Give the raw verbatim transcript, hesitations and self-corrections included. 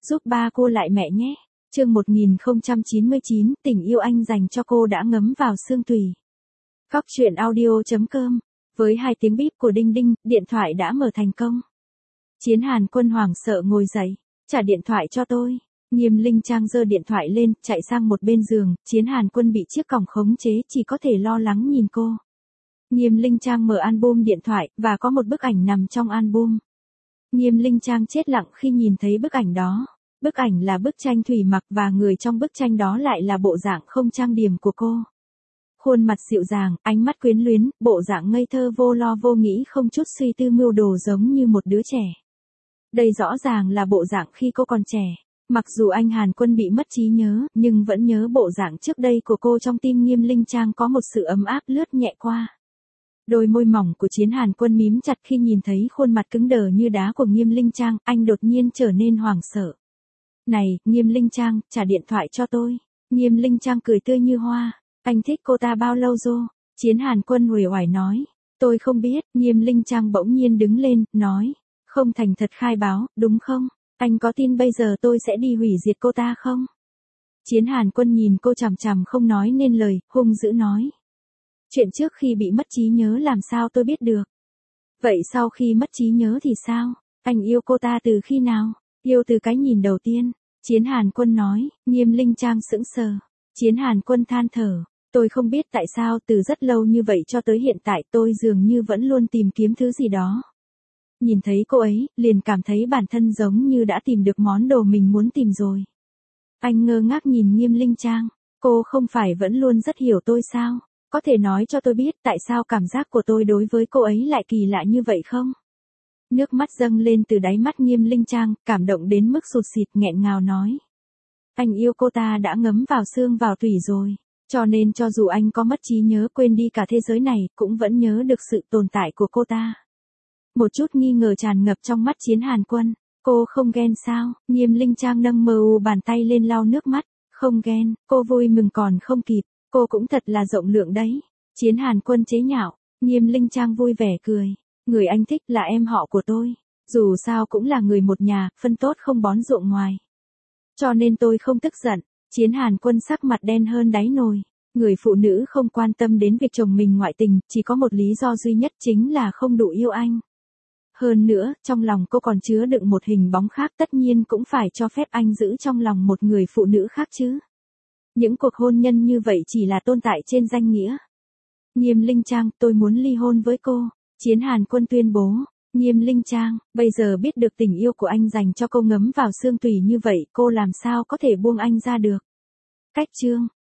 giúp ba cô lại mẹ nhé. Chương một nghìn không trăm chín mươi chín, tình yêu anh dành cho cô đã ngấm vào xương tủy. Cóc truyện audio chấm com. Với hai tiếng bíp của Đinh Đinh, điện thoại đã mở thành công. Chiến Hàn Quân hoảng sợ ngồi dậy, trả điện thoại cho tôi. Nghiêm Linh Trang giơ điện thoại lên, chạy sang một bên giường, Chiến Hàn Quân bị chiếc còng khống chế, chỉ có thể lo lắng nhìn cô. Nghiêm Linh Trang mở album điện thoại, và có một bức ảnh nằm trong album. Nghiêm Linh Trang chết lặng khi nhìn thấy bức ảnh đó. Bức ảnh là bức tranh thủy mặc và người trong bức tranh đó lại là bộ dạng không trang điểm của cô. Khuôn mặt dịu dàng, ánh mắt quyến luyến, bộ dạng ngây thơ vô lo vô nghĩ không chút suy tư mưu đồ giống như một đứa trẻ. Đây rõ ràng là bộ dạng khi cô còn trẻ. Mặc dù anh Hàn Quân bị mất trí nhớ, nhưng vẫn nhớ bộ dạng trước đây của cô. Trong tim Nghiêm Linh Trang có một sự ấm áp lướt nhẹ qua. Đôi môi mỏng của Chiến Hàn Quân mím chặt khi nhìn thấy khuôn mặt cứng đờ như đá của Nghiêm Linh Trang, anh đột nhiên trở nên hoảng sợ. Này, Nghiêm Linh Trang, trả điện thoại cho tôi. Nghiêm Linh Trang cười tươi như hoa. Anh thích cô ta bao lâu rồi? Chiến Hàn Quân uể oải nói. Tôi không biết. Nghiêm Linh Trang bỗng nhiên đứng lên, nói. Không thành thật khai báo, đúng không? Anh có tin bây giờ tôi sẽ đi hủy diệt cô ta không? Chiến Hàn Quân nhìn cô chằm chằm không nói nên lời, hung dữ nói. Chuyện trước khi bị mất trí nhớ làm sao tôi biết được? Vậy sau khi mất trí nhớ thì sao? Anh yêu cô ta từ khi nào? Yêu từ cái nhìn đầu tiên. Chiến Hàn Quân nói. Nghiêm Linh Trang sững sờ. Chiến Hàn Quân than thở. Tôi không biết tại sao từ rất lâu như vậy cho tới hiện tại tôi dường như vẫn luôn tìm kiếm thứ gì đó. Nhìn thấy cô ấy, liền cảm thấy bản thân giống như đã tìm được món đồ mình muốn tìm rồi. Anh ngơ ngác nhìn Nghiêm Linh Trang. Cô không phải vẫn luôn rất hiểu tôi sao? Có thể nói cho tôi biết tại sao cảm giác của tôi đối với cô ấy lại kỳ lạ như vậy không? Nước mắt dâng lên từ đáy mắt Nghiêm Linh Trang, cảm động đến mức sụt sịt nghẹn ngào nói. Anh yêu cô ta đã ngấm vào xương vào tủy rồi. Cho nên cho dù anh có mất trí nhớ quên đi cả thế giới này, cũng vẫn nhớ được sự tồn tại của cô ta. Một chút nghi ngờ tràn ngập trong mắt Chiến Hàn Quân. Cô không ghen sao? Nghiêm Linh Trang nâng mờ u bàn tay lên lau nước mắt. Không ghen, cô vui mừng còn không kịp. Cô cũng thật là rộng lượng đấy. Chiến Hàn Quân chế nhạo. Nghiêm Linh Trang vui vẻ cười. Người anh thích là em họ của tôi. Dù sao cũng là người một nhà, phân tốt không bón ruộng ngoài. Cho nên tôi không tức giận. Chiến Hàn Quân sắc mặt đen hơn đáy nồi. Người phụ nữ không quan tâm đến việc chồng mình ngoại tình, chỉ có một lý do duy nhất chính là không đủ yêu anh. Hơn nữa, trong lòng cô còn chứa đựng một hình bóng khác, tất nhiên cũng phải cho phép anh giữ trong lòng một người phụ nữ khác chứ. Những cuộc hôn nhân như vậy chỉ là tồn tại trên danh nghĩa. Nghiêm Linh Trang, tôi muốn ly hôn với cô. Chiến Hàn Quân tuyên bố. Nghiêm Linh Trang, bây giờ biết được tình yêu của anh dành cho cô ngấm vào xương tủy như vậy, cô làm sao có thể buông anh ra được. Cách chương.